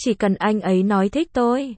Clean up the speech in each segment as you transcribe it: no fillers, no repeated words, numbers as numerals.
chỉ cần anh ấy nói thích tôi.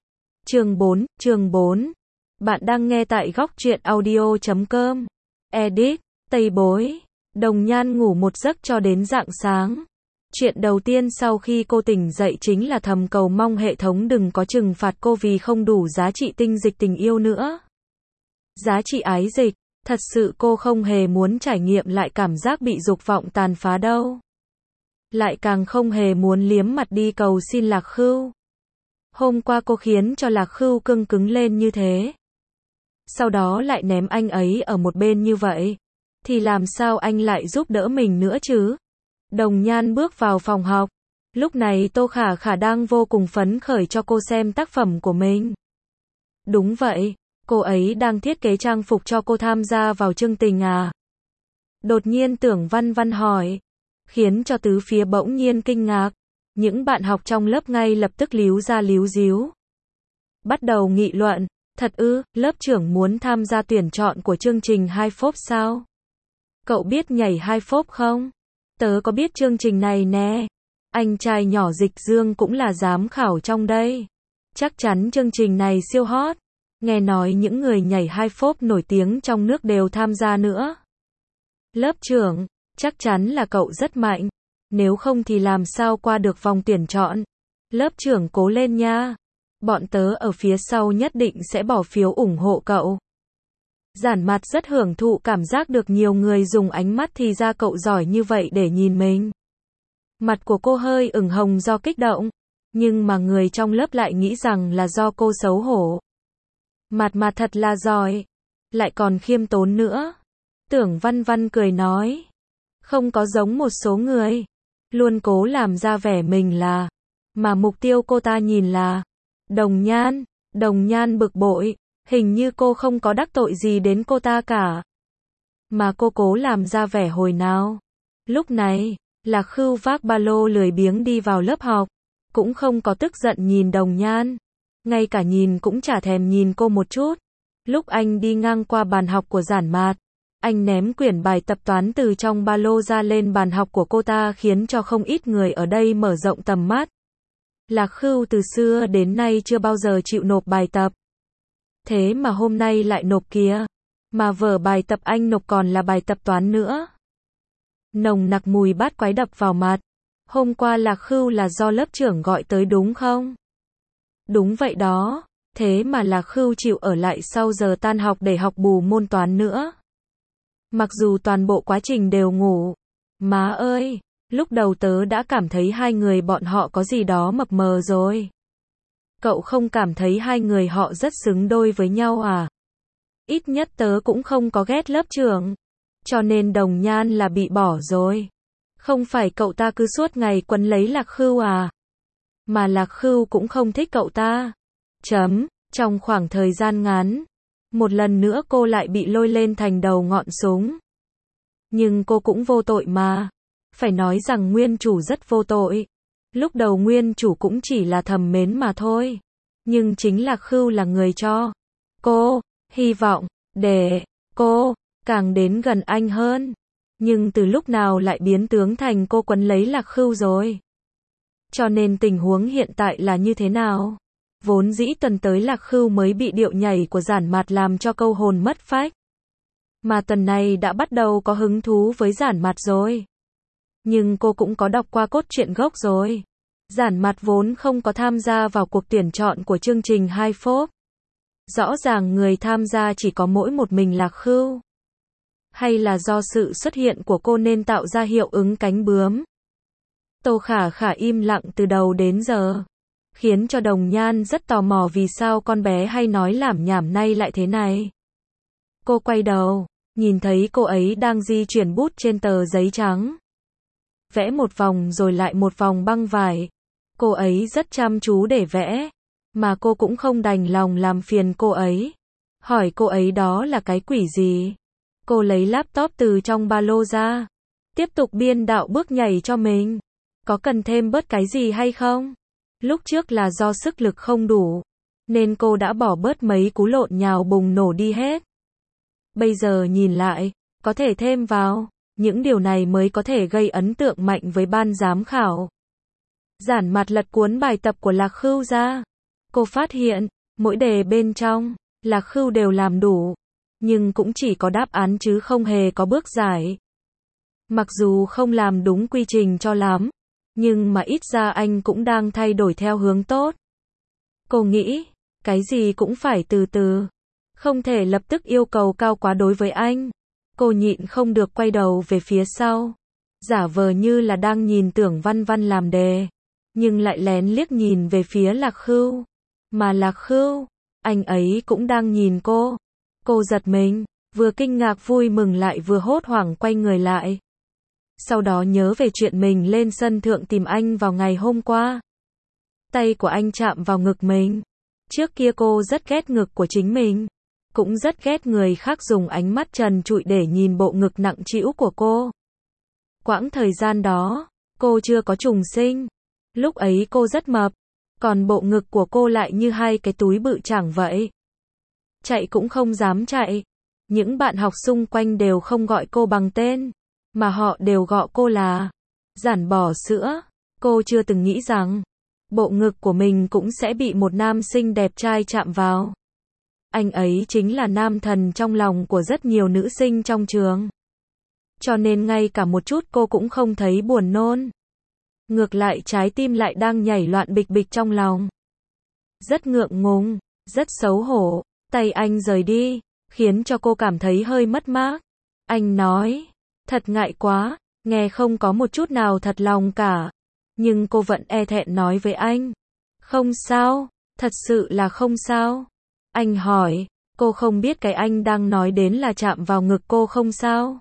Chương 4. Bạn đang nghe tại góc truyện audio.com. Edit, Tây Bối. Đồng Nhan ngủ một giấc cho đến rạng sáng. Chuyện đầu tiên sau khi cô tỉnh dậy chính là thầm cầu mong hệ thống đừng có trừng phạt cô vì không đủ giá trị tinh dịch tình yêu nữa. Giá trị ái dịch, thật sự cô không hề muốn trải nghiệm lại cảm giác bị dục vọng tàn phá đâu. Lại càng không hề muốn liếm mặt đi cầu xin Lạc Khưu. Hôm qua cô khiến cho Lạc Khưu cưng cứng lên như thế. Sau đó lại ném anh ấy ở một bên như vậy. Thì làm sao anh lại giúp đỡ mình nữa chứ? Đồng Nhan bước vào phòng học. Lúc này Tô Khả Khả đang vô cùng phấn khởi cho cô xem tác phẩm của mình. Đúng vậy, cô ấy đang thiết kế trang phục cho cô tham gia vào chương trình à? Đột nhiên Tưởng Văn Văn hỏi, khiến cho tứ phía bỗng nhiên kinh ngạc. Những bạn học trong lớp ngay lập tức líu ra líu díu. Bắt đầu nghị luận, thật ư, lớp trưởng muốn tham gia tuyển chọn của chương trình Hai Phốp sao? Cậu biết nhảy Hai Phốp không? Tớ có biết chương trình này nè. Anh trai nhỏ Dịch Dương cũng là giám khảo trong đây. Chắc chắn chương trình này siêu hot. Nghe nói những người nhảy Hai Phốp nổi tiếng trong nước đều tham gia nữa. Lớp trưởng, chắc chắn là cậu rất mạnh. Nếu không thì làm sao qua được vòng tuyển chọn. Lớp trưởng cố lên nha. Bọn tớ ở phía sau nhất định sẽ bỏ phiếu ủng hộ cậu. Giản Mặt rất hưởng thụ cảm giác được nhiều người dùng ánh mắt thì ra cậu giỏi như vậy để nhìn mình. Mặt của cô hơi ửng hồng do kích động. Nhưng mà người trong lớp lại nghĩ rằng là do cô xấu hổ. Mặt mà thật là giỏi. Lại còn khiêm tốn nữa. Tưởng Văn Văn cười nói. Không có giống một số người. Luôn cố làm ra vẻ mình là. Mà mục tiêu cô ta nhìn là. Đồng Nhan bực bội. Hình như cô không có đắc tội gì đến cô ta cả. Mà cô cố làm ra vẻ hồi nào. Lúc này, Lạc Khưu vác ba lô lười biếng đi vào lớp học. Cũng không có tức giận nhìn Đồng Nhan. Ngay cả nhìn cũng chả thèm nhìn cô một chút. Lúc anh đi ngang qua bàn học của Giản Mạt, anh ném quyển bài tập toán từ trong ba lô ra lên bàn học của cô ta khiến cho không ít người ở đây mở rộng tầm mắt. Lạc Khưu từ xưa đến nay chưa bao giờ chịu nộp bài tập. Thế mà hôm nay lại nộp kìa. Mà vở bài tập anh nộp còn là bài tập toán nữa. Nồng nặc mùi bát quái đập vào mặt. Hôm qua Lạc Khưu là do lớp trưởng gọi tới đúng không? Đúng vậy đó. Thế mà Lạc Khưu chịu ở lại sau giờ tan học để học bù môn toán nữa. Mặc dù toàn bộ quá trình đều ngủ. Má ơi, lúc đầu tớ đã cảm thấy hai người bọn họ có gì đó mập mờ rồi. Cậu không cảm thấy hai người họ rất xứng đôi với nhau à? Ít nhất tớ cũng không có ghét lớp trưởng. Cho nên Đồng Nhan là bị bỏ rồi. Không phải cậu ta cứ suốt ngày quấn lấy Lạc Khưu à? Mà Lạc Khưu cũng không thích cậu ta. Trong khoảng thời gian ngắn, một lần nữa cô lại bị lôi lên thành đầu ngọn súng. Nhưng cô cũng vô tội mà. Phải nói rằng nguyên chủ rất vô tội. Lúc đầu nguyên chủ cũng chỉ là thầm mến mà thôi. Nhưng chính Lạc Khưu là người cho cô hy vọng để cô càng đến gần anh hơn. Nhưng từ lúc nào lại biến tướng thành cô quấn lấy Lạc Khưu rồi. Cho nên tình huống hiện tại là như thế nào? Vốn dĩ tuần tới Lạc Khưu mới bị điệu nhảy của Giản Mạt làm cho câu hồn mất phách. Mà tuần này đã bắt đầu có hứng thú với Giản Mạt rồi. Nhưng cô cũng có đọc qua cốt truyện gốc rồi. Giản Mạt vốn không có tham gia vào cuộc tuyển chọn của chương trình Hai Phốp. Rõ ràng người tham gia chỉ có mỗi một mình Lạc Khưu. Hay là do sự xuất hiện của cô nên tạo ra hiệu ứng cánh bướm. Tô Khả Khả im lặng từ đầu đến giờ. Khiến cho Đồng Nhan rất tò mò vì sao con bé hay nói lảm nhảm nay lại thế này. Cô quay đầu, nhìn thấy cô ấy đang di chuyển bút trên tờ giấy trắng. Vẽ một vòng rồi lại một vòng băng vải. Cô ấy rất chăm chú để vẽ. Mà cô cũng không đành lòng làm phiền cô ấy. Hỏi cô ấy đó là cái quỷ gì. Cô lấy laptop từ trong ba lô ra. Tiếp tục biên đạo bước nhảy cho mình. Có cần thêm bớt cái gì hay không? Lúc trước là do sức lực không đủ. Nên cô đã bỏ bớt mấy cú lộn nhào bùng nổ đi hết. Bây giờ nhìn lại, có thể thêm vào. Những điều này mới có thể gây ấn tượng mạnh với ban giám khảo. Giản Mạt lật cuốn bài tập của Lạc Khưu ra. Cô phát hiện, mỗi đề bên trong, Lạc Khưu đều làm đủ. Nhưng cũng chỉ có đáp án chứ không hề có bước giải. Mặc dù không làm đúng quy trình cho lắm, nhưng mà ít ra anh cũng đang thay đổi theo hướng tốt. Cô nghĩ, cái gì cũng phải từ từ. Không thể lập tức yêu cầu cao quá đối với anh. Cô nhịn không được quay đầu về phía sau. Giả vờ như là đang nhìn Tưởng Văn Văn làm đề. Nhưng lại lén liếc nhìn về phía Lạc Khưu. Mà Lạc Khưu, anh ấy cũng đang nhìn cô. Cô giật mình, vừa kinh ngạc vui mừng lại vừa hốt hoảng quay người lại. Sau đó nhớ về chuyện mình lên sân thượng tìm anh vào ngày hôm qua. Tay của anh chạm vào ngực mình. Trước kia cô rất ghét ngực của chính mình. Cũng rất ghét người khác dùng ánh mắt trần trụi để nhìn bộ ngực nặng trĩu của cô. Quãng thời gian đó, cô chưa có trùng sinh. Lúc ấy cô rất mập. Còn bộ ngực của cô lại như hai cái túi bự chẳng vậy. Chạy cũng không dám chạy. Những bạn học xung quanh đều không gọi cô bằng tên. Mà họ đều gọi cô là Giản Bò Sữa. Cô chưa từng nghĩ rằng bộ ngực của mình cũng sẽ bị một nam sinh đẹp trai chạm vào. Anh ấy chính là nam thần trong lòng của rất nhiều nữ sinh trong trường. Cho nên ngay cả một chút cô cũng không thấy buồn nôn. Ngược lại trái tim lại đang nhảy loạn bịch bịch trong lòng. Rất ngượng ngùng, rất xấu hổ. Tay anh rời đi, khiến cho cô cảm thấy hơi mất mát. Anh nói, thật ngại quá, nghe không có một chút nào thật lòng cả. Nhưng cô vẫn e thẹn nói với anh. Không sao, thật sự là không sao. Anh hỏi, cô không biết cái anh đang nói đến là chạm vào ngực cô không sao?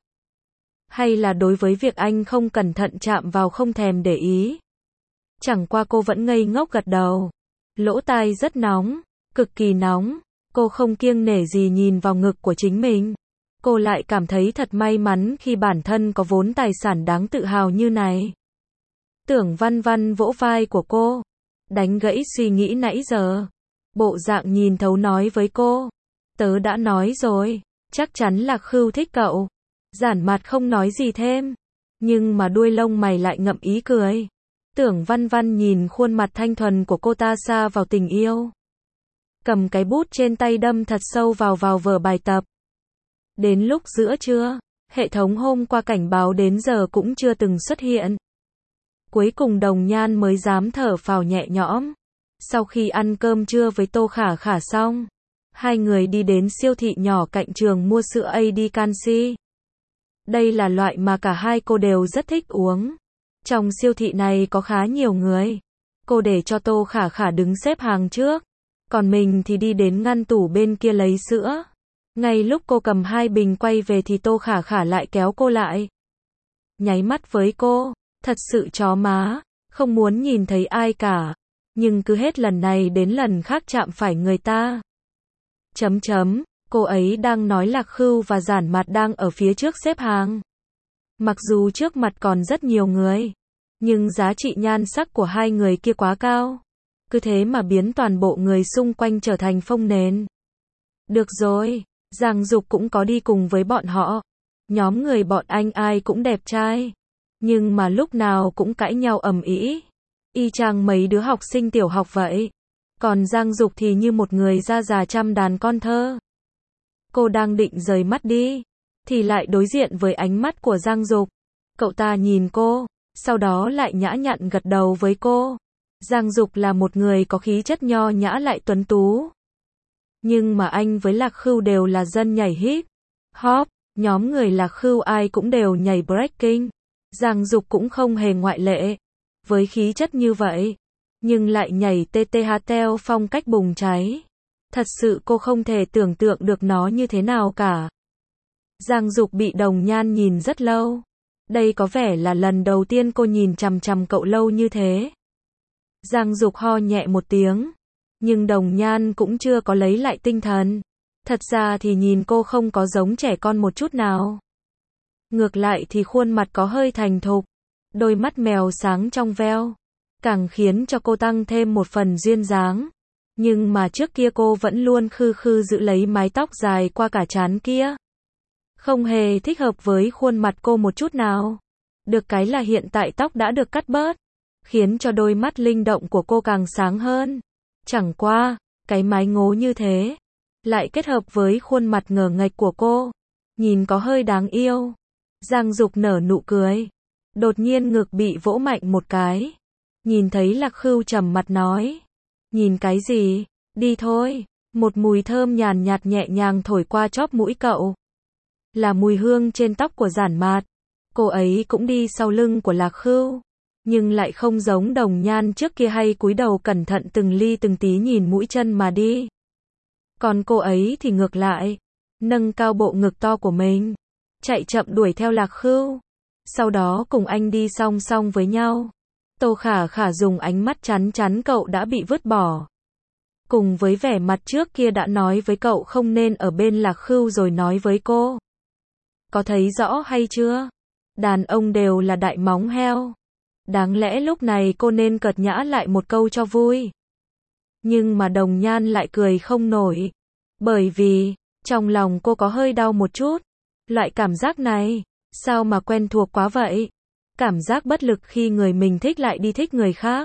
Hay là đối với việc anh không cẩn thận chạm vào không thèm để ý? Chẳng qua cô vẫn ngây ngốc gật đầu. Lỗ tai rất nóng, cực kỳ nóng. Cô không kiêng nể gì nhìn vào ngực của chính mình. Cô lại cảm thấy thật may mắn khi bản thân có vốn tài sản đáng tự hào như này. Tưởng Văn Văn vỗ vai của cô, đánh gãy suy nghĩ nãy giờ. Bộ dạng nhìn thấu nói với cô, tớ đã nói rồi, chắc chắn là Khưu thích cậu. Giản Mạt không nói gì thêm, nhưng mà đuôi lông mày lại ngậm ý cười. Tưởng Văn Văn nhìn khuôn mặt thanh thuần của cô ta xa vào tình yêu. Cầm cái bút trên tay đâm thật sâu vào vở bài tập. Đến lúc giữa trưa, hệ thống hôm qua cảnh báo đến giờ cũng chưa từng xuất hiện. Cuối cùng Đồng Nhan mới dám thở phào nhẹ nhõm. Sau khi ăn cơm trưa với Tô Khả Khả xong, hai người đi đến siêu thị nhỏ cạnh trường mua sữa AD Canxi. Đây là loại mà cả hai cô đều rất thích uống. Trong siêu thị này có khá nhiều người. Cô để cho Tô Khả Khả đứng xếp hàng trước, còn mình thì đi đến ngăn tủ bên kia lấy sữa. Ngay lúc cô cầm hai bình quay về thì Tô Khả Khả lại kéo cô lại. Nháy mắt với cô, thật sự chó má, không muốn nhìn thấy ai cả. Nhưng cứ hết lần này đến lần khác chạm phải người ta. Cô ấy đang nói Lạc Khưu và Giản Mạt đang ở phía trước xếp hàng. Mặc dù trước mặt còn rất nhiều người, nhưng giá trị nhan sắc của hai người kia quá cao. Cứ thế mà biến toàn bộ người xung quanh trở thành phông nền. Được rồi, Giang Dục cũng có đi cùng với bọn họ. Nhóm người bọn anh ai cũng đẹp trai, nhưng mà lúc nào cũng cãi nhau ầm ĩ. Y chang mấy đứa học sinh tiểu học vậy. Còn Giang Dục thì như một người da già trăm đàn con thơ. Cô đang định rời mắt đi, thì lại đối diện với ánh mắt của Giang Dục. Cậu ta nhìn cô, sau đó lại nhã nhặn gật đầu với cô. Giang Dục là một người có khí chất nho nhã lại tuấn tú. Nhưng mà anh với Lạc Khưu đều là dân nhảy hip hop, nhóm người Lạc Khưu ai cũng đều nhảy breaking. Giang Dục cũng không hề ngoại lệ. Với khí chất như vậy, nhưng lại nhảy TTH theo phong cách bùng cháy. Thật sự cô không thể tưởng tượng được nó như thế nào cả. Giang Dục bị Đồng Nhan nhìn rất lâu. Đây có vẻ là lần đầu tiên cô nhìn chằm chằm cậu lâu như thế. Giang Dục ho nhẹ một tiếng. Nhưng Đồng Nhan cũng chưa có lấy lại tinh thần. Thật ra thì nhìn cô không có giống trẻ con một chút nào. Ngược lại thì khuôn mặt có hơi thành thục. Đôi mắt mèo sáng trong veo. Càng khiến cho cô tăng thêm một phần duyên dáng. Nhưng mà trước kia cô vẫn luôn khư khư giữ lấy mái tóc dài qua cả trán kia. Không hề thích hợp với khuôn mặt cô một chút nào. Được cái là hiện tại tóc đã được cắt bớt. khiến cho đôi mắt linh động của cô càng sáng hơn. Chẳng qua, cái mái ngố như thế, lại kết hợp với khuôn mặt ngờ nghệch của cô, nhìn có hơi đáng yêu. Giang Dục nở nụ cười, đột nhiên ngực bị vỗ mạnh một cái. Nhìn thấy Lạc Khưu trầm mặt nói, nhìn cái gì, đi thôi. Một mùi thơm nhàn nhạt nhẹ nhàng thổi qua chóp mũi cậu. Là mùi hương trên tóc của Giản Mạt. Cô ấy cũng đi sau lưng của Lạc Khưu, nhưng lại không giống Đồng Nhan trước kia hay cúi đầu cẩn thận từng ly từng tí nhìn mũi chân mà đi. Còn cô ấy thì ngược lại, nâng cao bộ ngực to của mình, chạy chậm đuổi theo Lạc Khưu. Sau đó cùng anh đi song song với nhau. Tô Khả Khả dùng ánh mắt chắn chắn cậu đã bị vứt bỏ. Cùng với vẻ mặt trước kia đã nói với cậu không nên ở bên Lạc Khưu rồi nói với cô. Có thấy rõ hay chưa? Đàn ông đều là đại móng heo. Đáng lẽ lúc này cô nên cợt nhã lại một câu cho vui. Nhưng mà Đồng Nhan lại cười không nổi. Bởi vì, trong lòng cô có hơi đau một chút. Loại cảm giác này, sao mà quen thuộc quá vậy? Cảm giác bất lực khi người mình thích lại đi thích người khác.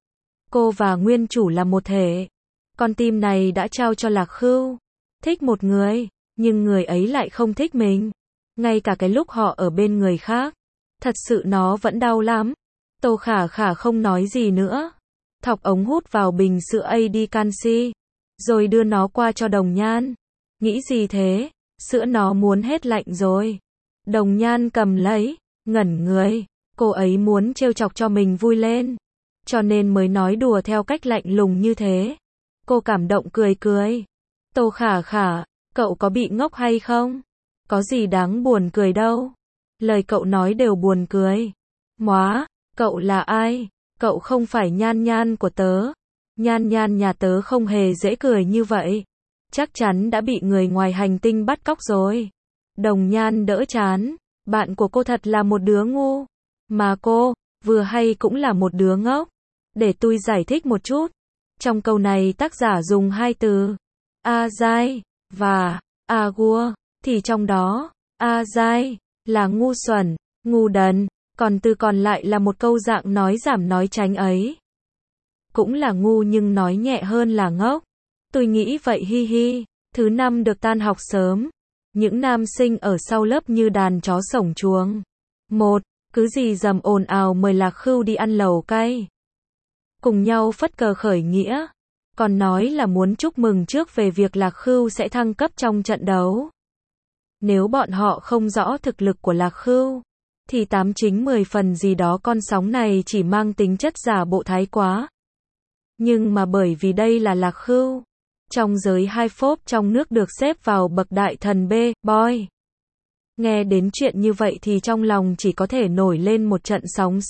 Cô và nguyên chủ là một thể. Con tim này đã trao cho Lạc Khưu. Thích một người, nhưng người ấy lại không thích mình. Ngay cả cái lúc họ ở bên người khác. Thật sự nó vẫn đau lắm. Tô Khả Khả không nói gì nữa. Thọc ống hút vào bình sữa AD canxi. Rồi đưa nó qua cho Đồng Nhan. Nghĩ gì thế? Sữa nó muốn hết lạnh rồi. Đồng Nhan cầm lấy, ngẩn người. Cô ấy muốn trêu chọc cho mình vui lên. Cho nên mới nói đùa theo cách lạnh lùng như thế. Cô cảm động cười cười. Tô Khả Khả, cậu có bị ngốc hay không? Có gì đáng buồn cười đâu. Lời cậu nói đều buồn cười. Móa, cậu là ai? Cậu không phải Nhan Nhan của tớ. Nhan Nhan nhà tớ không hề dễ cười như vậy. Chắc chắn đã bị người ngoài hành tinh bắt cóc rồi. Đồng Nhan đỡ chán. Bạn của cô thật là một đứa ngu. Mà cô, vừa hay cũng là một đứa ngốc. Để tôi giải thích một chút. Trong câu này tác giả dùng hai từ A-dai và A-gua, thì trong đó, A-dai là ngu xuẩn, ngu đần, còn từ còn lại là một câu dạng nói giảm nói tránh ấy. Cũng là ngu nhưng nói nhẹ hơn là ngốc. Tôi nghĩ vậy hi hi. Thứ năm được tan học sớm. Những nam sinh ở sau lớp như đàn chó sổng chuồng. Một, cứ gì dầm ồn ào mời Lạc Khưu đi ăn lẩu cay. Cùng nhau phất cờ khởi nghĩa. Còn nói là muốn chúc mừng trước về việc Lạc Khưu sẽ thăng cấp trong trận đấu. Nếu bọn họ không rõ thực lực của Lạc Khưu, thì 8/10 phần gì đó con sóng này chỉ mang tính chất giả bộ thái quá. Nhưng mà bởi vì đây là Lạc Khưu, trong giới hai phốp trong nước được xếp vào bậc đại thần B-boy. Nghe đến chuyện như vậy thì trong lòng chỉ có thể nổi lên một trận sóng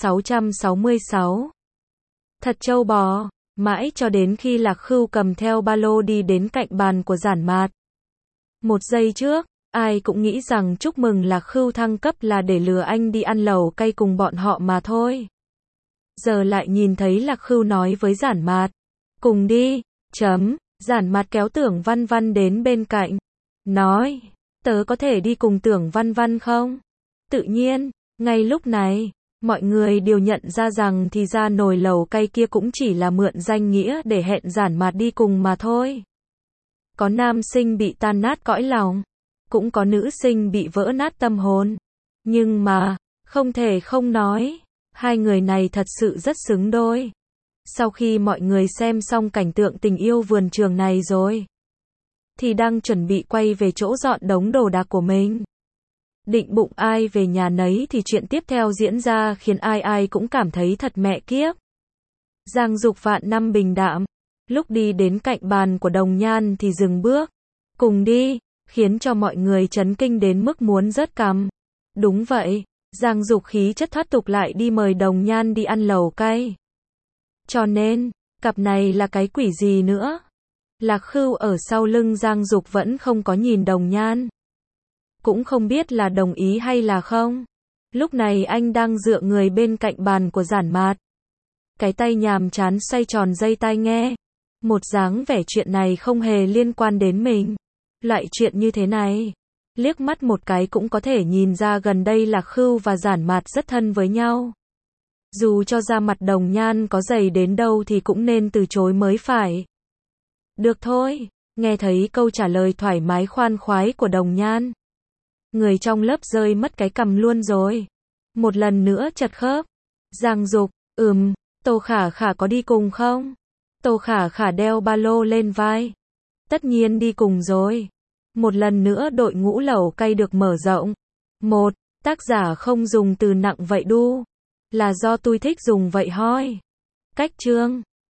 666. Thật trâu bò, mãi cho đến khi Lạc Khưu cầm theo ba lô đi đến cạnh bàn của Giản Mạt. Một giây trước, ai cũng nghĩ rằng chúc mừng Lạc Khưu thăng cấp là để lừa anh đi ăn lẩu cay cùng bọn họ mà thôi. Giờ lại nhìn thấy Lạc Khưu nói với Giản Mạt, cùng đi, Giản Mạt kéo Tưởng Văn Văn đến bên cạnh, nói, tớ có thể đi cùng Tưởng Văn Văn không? Tự nhiên, ngay lúc này, mọi người đều nhận ra rằng thì ra nồi lẩu cay kia cũng chỉ là mượn danh nghĩa để hẹn Giản Mạt đi cùng mà thôi. Có nam sinh bị tan nát cõi lòng, cũng có nữ sinh bị vỡ nát tâm hồn. Nhưng mà, không thể không nói, hai người này thật sự rất xứng đôi. Sau khi mọi người xem xong cảnh tượng tình yêu vườn trường này rồi, thì đang chuẩn bị quay về chỗ dọn đống đồ đạc của mình. Định bụng ai về nhà nấy thì chuyện tiếp theo diễn ra khiến ai ai cũng cảm thấy thật mẹ kiếp. Giang Dục vạn năm bình đạm, lúc đi đến cạnh bàn của Đồng Nhan thì dừng bước. Cùng đi, khiến cho mọi người chấn kinh đến mức muốn rớt cằm. Đúng vậy, Giang Dục khí chất thoát tục lại đi mời Đồng Nhan đi ăn lẩu cay. Cho nên, cặp này là cái quỷ gì nữa? Lạc Khưu ở sau lưng Giang Dục vẫn không có nhìn Đồng Nhan. Cũng không biết là đồng ý hay là không. Lúc này anh đang dựa người bên cạnh bàn của Giản Mạt. Cái tay nhàm chán xoay tròn dây tai nghe. Một dáng vẻ chuyện này không hề liên quan đến mình. Loại chuyện như thế này, liếc mắt một cái cũng có thể nhìn ra gần đây Lạc Khưu và Giản Mạt rất thân với nhau. Dù cho da mặt Đồng Nhan có dày đến đâu thì cũng nên từ chối mới phải. Được thôi, nghe thấy câu trả lời thoải mái khoan khoái của Đồng Nhan. Người trong lớp rơi mất cái cằm luôn rồi. Một lần nữa chật khớp. Giang Dục, Tô Khả Khả có đi cùng không? Tô Khả Khả đeo ba lô lên vai. Tất nhiên đi cùng rồi. Một lần nữa đội ngũ lẩu cay được mở rộng. Một, tác giả không dùng từ nặng vậy đu. Là do tôi thích dùng vậy hoi. Cách chương